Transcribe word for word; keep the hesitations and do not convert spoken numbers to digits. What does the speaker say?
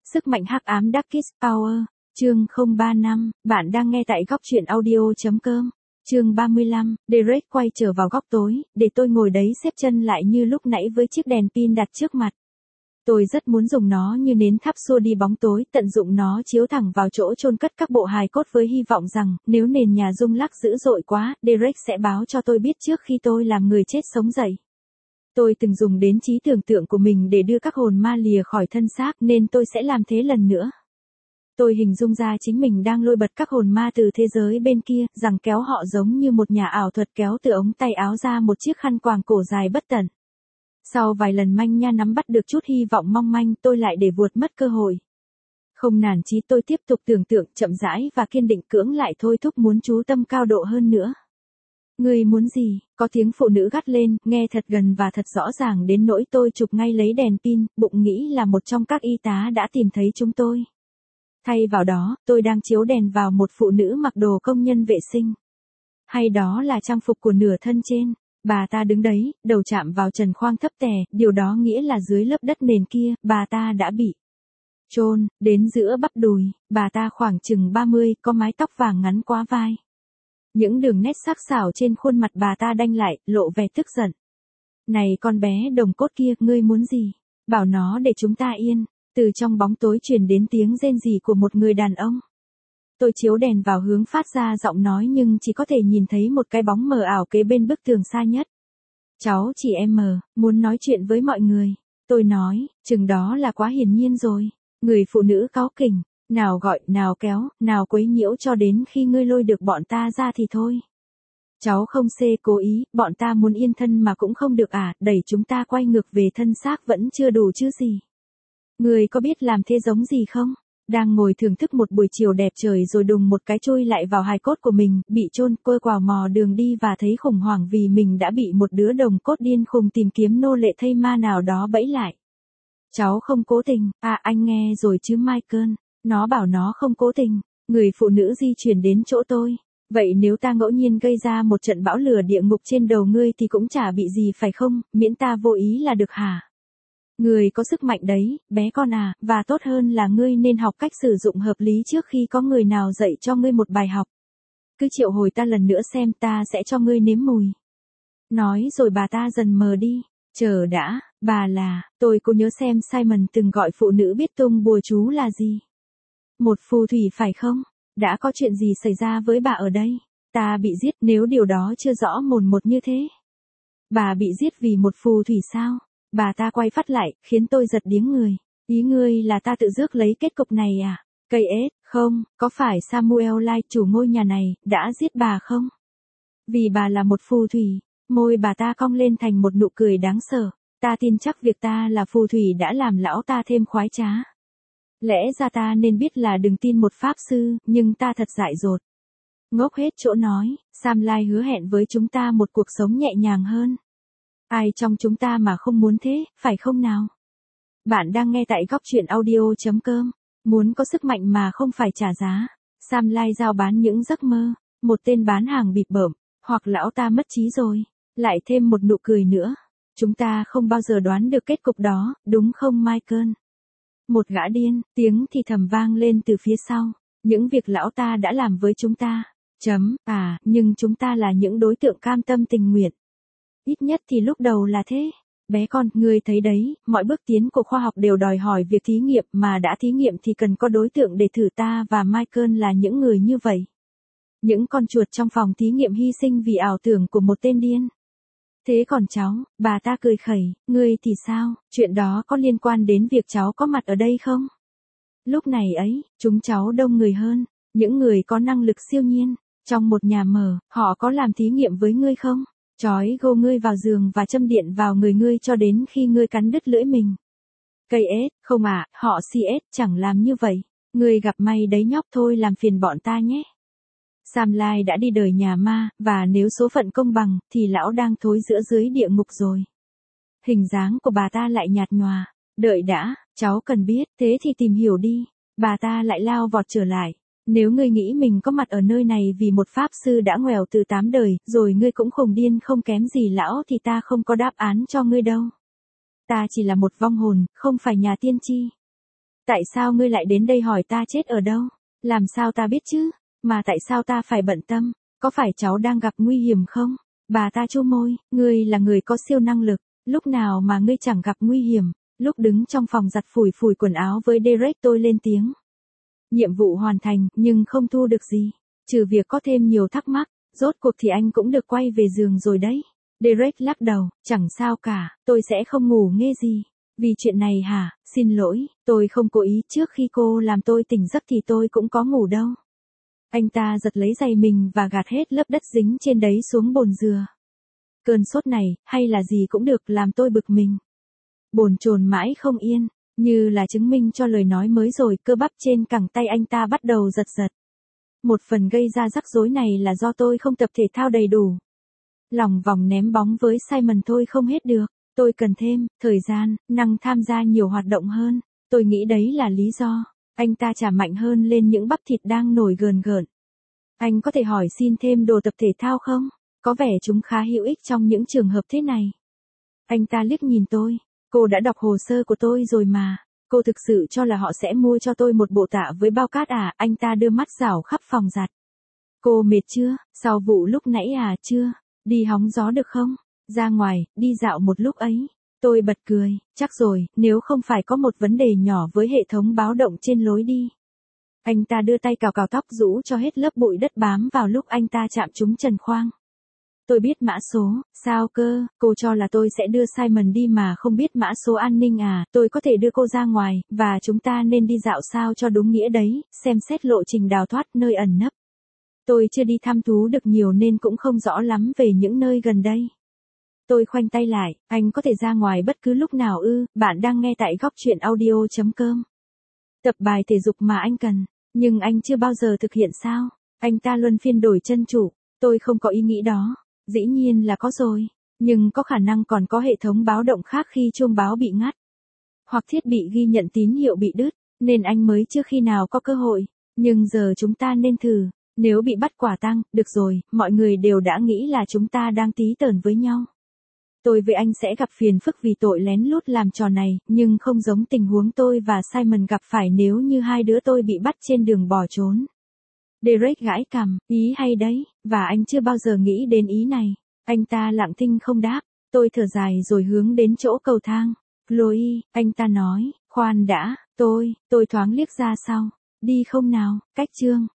Sức mạnh hắc ám Darkest Power, chương không ba năm, bạn đang nghe tại góc truyện audio.com. Chương ba mươi lăm, Derek quay trở vào góc tối, để tôi ngồi đấy xếp chân lại như lúc nãy với chiếc đèn pin đặt trước mặt. Tôi rất muốn dùng nó như nến thắp xua đi bóng tối, tận dụng nó chiếu thẳng vào chỗ chôn cất các bộ hài cốt với hy vọng rằng, nếu nền nhà rung lắc dữ dội quá, Derek sẽ báo cho tôi biết trước khi tôi làm người chết sống dậy. Tôi từng dùng đến trí tưởng tượng của mình để đưa các hồn ma lìa khỏi thân xác nên tôi sẽ làm thế lần nữa. Tôi hình dung ra chính mình đang lôi bật các hồn ma từ thế giới bên kia, rằng kéo họ giống như một nhà ảo thuật kéo từ ống tay áo ra một chiếc khăn quàng cổ dài bất tận. Sau vài lần manh nha nắm bắt được chút hy vọng mong manh, tôi lại để vuột mất cơ hội. Không nản chí tôi tiếp tục tưởng tượng chậm rãi và kiên định cưỡng lại thôi thúc muốn chú tâm cao độ hơn nữa. Ngươi muốn gì? Có tiếng phụ nữ gắt lên, nghe thật gần và thật rõ ràng đến nỗi tôi chụp ngay lấy đèn pin, bụng nghĩ là một trong các y tá đã tìm thấy chúng tôi. Thay vào đó, tôi đang chiếu đèn vào một phụ nữ mặc đồ công nhân vệ sinh. Hay đó là trang phục của nửa thân trên. Bà ta đứng đấy, đầu chạm vào trần khoang thấp tè, điều đó nghĩa là dưới lớp đất nền kia, bà ta đã bị chôn đến giữa bắp đùi. Bà ta khoảng chừng ba mươi, có mái tóc vàng ngắn quá vai. Những đường nét sắc sảo trên khuôn mặt bà ta đanh lại, lộ vẻ tức giận. Này con bé đồng cốt kia, ngươi muốn gì? Bảo nó để chúng ta yên. Từ trong bóng tối truyền đến tiếng rên rỉ của một người đàn ông. Tôi chiếu đèn vào hướng phát ra giọng nói nhưng chỉ có thể nhìn thấy một cái bóng mờ ảo kế bên bức tường xa nhất. Cháu chỉ em mờ, muốn nói chuyện với mọi người. Tôi nói, chừng đó là quá hiển nhiên rồi. Người phụ nữ cáu kỉnh, nào gọi, nào kéo, nào quấy nhiễu cho đến khi ngươi lôi được bọn ta ra thì thôi. Cháu không xê cố ý, bọn ta muốn yên thân mà cũng không được à, đẩy chúng ta quay ngược về thân xác vẫn chưa đủ chứ gì. Ngươi có biết làm thế giống gì không? Đang ngồi thưởng thức một buổi chiều đẹp trời rồi đùng một cái chui lại vào hài cốt của mình, bị chôn, cô quào mò đường đi và thấy khủng hoảng vì mình đã bị một đứa đồng cốt điên khùng tìm kiếm nô lệ thây ma nào đó bẫy lại. Cháu không cố tình, à anh nghe rồi chứ Michael, nó bảo nó không cố tình. Người phụ nữ di chuyển đến chỗ tôi. Vậy nếu ta ngẫu nhiên gây ra một trận bão lửa địa ngục trên đầu ngươi thì cũng chả bị gì phải không, miễn ta vô ý là được hả? Ngươi có sức mạnh đấy, bé con à, và tốt hơn là ngươi nên học cách sử dụng hợp lý trước khi có người nào dạy cho ngươi một bài học. Cứ triệu hồi ta lần nữa xem, ta sẽ cho ngươi nếm mùi. Nói rồi bà ta dần mờ đi. Chờ đã, bà là, tôi cố nhớ xem Simon từng gọi phụ nữ biết tung bùa chú là gì. Một phù thủy phải không? Đã có chuyện gì xảy ra với bà ở đây? Ta bị giết, nếu điều đó chưa rõ mồn một như thế. Bà bị giết vì một phù thủy sao? Bà ta quay phát lại, khiến tôi giật điếng người. Ý ngươi là ta tự rước lấy kết cục này à? Cây ết, không, có phải Samuel Light, chủ ngôi nhà này, đã giết bà không? Vì bà là một phù thủy. Môi bà ta cong lên thành một nụ cười đáng sợ. Ta tin chắc việc ta là phù thủy đã làm lão ta thêm khoái trá. Lẽ ra ta nên biết là đừng tin một pháp sư, nhưng ta thật dại dột. Ngốc hết chỗ nói, Sam Lai hứa hẹn với chúng ta một cuộc sống nhẹ nhàng hơn. Ai trong chúng ta mà không muốn thế, phải không nào? Bạn đang nghe tại góc truyện audio.com. Muốn có sức mạnh mà không phải trả giá. Sam Lai giao bán những giấc mơ. Một tên bán hàng bịp bợm. Hoặc lão ta mất trí rồi. Lại thêm một nụ cười nữa. Chúng ta không bao giờ đoán được kết cục đó, đúng không Michael? Một gã điên, tiếng thì thầm vang lên từ phía sau. Những việc lão ta đã làm với chúng ta. Chấm, à, nhưng chúng ta là những đối tượng cam tâm tình nguyện. Ít nhất thì lúc đầu là thế. Bé con, ngươi thấy đấy, mọi bước tiến của khoa học đều đòi hỏi việc thí nghiệm, mà đã thí nghiệm thì cần có đối tượng để thử, ta và Michael là những người như vậy. Những con chuột trong phòng thí nghiệm hy sinh vì ảo tưởng của một tên điên. Thế còn cháu, bà ta cười khẩy, ngươi thì sao, chuyện đó có liên quan đến việc cháu có mặt ở đây không? Lúc này ấy, chúng cháu đông người hơn, những người có năng lực siêu nhiên, trong một nhà mở, họ có làm thí nghiệm với ngươi không? Chói gô ngươi vào giường và châm điện vào người ngươi cho đến khi ngươi cắn đứt lưỡi mình. Cây ết, không à, họ xê ét chẳng làm như vậy. Ngươi gặp may đấy nhóc, thôi làm phiền bọn ta nhé. Sam Lai đã đi đời nhà ma, và nếu số phận công bằng, thì lão đang thối giữa dưới địa ngục rồi. Hình dáng của bà ta lại nhạt nhòa. Đợi đã, cháu cần biết, thế thì tìm hiểu đi. Bà ta lại lao vọt trở lại. Nếu ngươi nghĩ mình có mặt ở nơi này vì một pháp sư đã nghèo từ tám đời, rồi ngươi cũng khùng điên không kém gì lão thì ta không có đáp án cho ngươi đâu. Ta chỉ là một vong hồn, không phải nhà tiên tri. Tại sao ngươi lại đến đây hỏi ta chết ở đâu? Làm sao ta biết chứ? Mà tại sao ta phải bận tâm? Có phải cháu đang gặp nguy hiểm không? Bà ta chu môi, ngươi là người có siêu năng lực, lúc nào mà ngươi chẳng gặp nguy hiểm. Lúc đứng trong phòng giặt phủi phủi quần áo với Derek tôi lên tiếng. Nhiệm vụ hoàn thành, nhưng không thu được gì. Trừ việc có thêm nhiều thắc mắc, rốt cuộc thì anh cũng được quay về giường rồi đấy. Derek lắc đầu, chẳng sao cả, tôi sẽ không ngủ nghe gì. Vì chuyện này hả, xin lỗi, tôi không cố ý, trước khi cô làm tôi tỉnh giấc thì tôi cũng có ngủ đâu. Anh ta giật lấy giày mình và gạt hết lớp đất dính trên đấy xuống bồn dừa. Cơn sốt này, hay là gì cũng được, làm tôi bực mình. Bồn chồn mãi không yên, như là chứng minh cho lời nói mới rồi, cơ bắp trên cẳng tay anh ta bắt đầu giật giật. Một phần gây ra rắc rối này là do tôi không tập thể thao đầy đủ. Lòng vòng ném bóng với Simon thôi không hết được, tôi cần thêm thời gian, năng tham gia nhiều hoạt động hơn. Tôi nghĩ đấy là lý do. Anh ta chà mạnh hơn lên những bắp thịt đang nổi gờn gợn. Anh có thể hỏi xin thêm đồ tập thể thao không? Có vẻ chúng khá hữu ích trong những trường hợp thế này. Anh ta liếc nhìn tôi. Cô đã đọc hồ sơ của tôi rồi mà. Cô thực sự cho là họ sẽ mua cho tôi một bộ tạ với bao cát à? Anh ta đưa mắt rảo khắp phòng giặt. Cô mệt chưa? Sau vụ lúc nãy à? Chưa. Đi hóng gió được không? Ra ngoài, đi dạo một lúc ấy. Tôi bật cười, chắc rồi, nếu không phải có một vấn đề nhỏ với hệ thống báo động trên lối đi. Anh ta đưa tay cào cào tóc rũ cho hết lớp bụi đất bám vào lúc anh ta chạm trúng trần khoang. Tôi biết mã số, sao cơ, cô cho là tôi sẽ đưa Simon đi mà không biết mã số an ninh à? Tôi có thể đưa cô ra ngoài, và chúng ta nên đi dạo sao cho đúng nghĩa đấy, xem xét lộ trình đào thoát nơi ẩn nấp. Tôi chưa đi thăm thú được nhiều nên cũng không rõ lắm về những nơi gần đây. Tôi khoanh tay lại, anh có thể ra ngoài bất cứ lúc nào ư? Bạn đang nghe tại góc truyện audio chấm com. Tập bài thể dục mà anh cần, nhưng anh chưa bao giờ thực hiện sao? Anh ta luân phiên đổi chân trụ, tôi không có ý nghĩ đó. Dĩ nhiên là có rồi, nhưng có khả năng còn có hệ thống báo động khác khi chuông báo bị ngắt. Hoặc thiết bị ghi nhận tín hiệu bị đứt, nên anh mới chưa khi nào có cơ hội. Nhưng giờ chúng ta nên thử, nếu bị bắt quả tang, được rồi, mọi người đều đã nghĩ là chúng ta đang tí tởn với nhau. Tôi với anh sẽ gặp phiền phức vì tội lén lút làm trò này, nhưng không giống tình huống tôi và Simon gặp phải nếu như hai đứa tôi bị bắt trên đường bỏ trốn. Derek gãi cằm, ý hay đấy, và anh chưa bao giờ nghĩ đến ý này. Anh ta lặng thinh không đáp, tôi thở dài rồi hướng đến chỗ cầu thang. Chloe, anh ta nói, khoan đã, tôi, tôi thoáng liếc ra sau. Đi không nào, cách chương.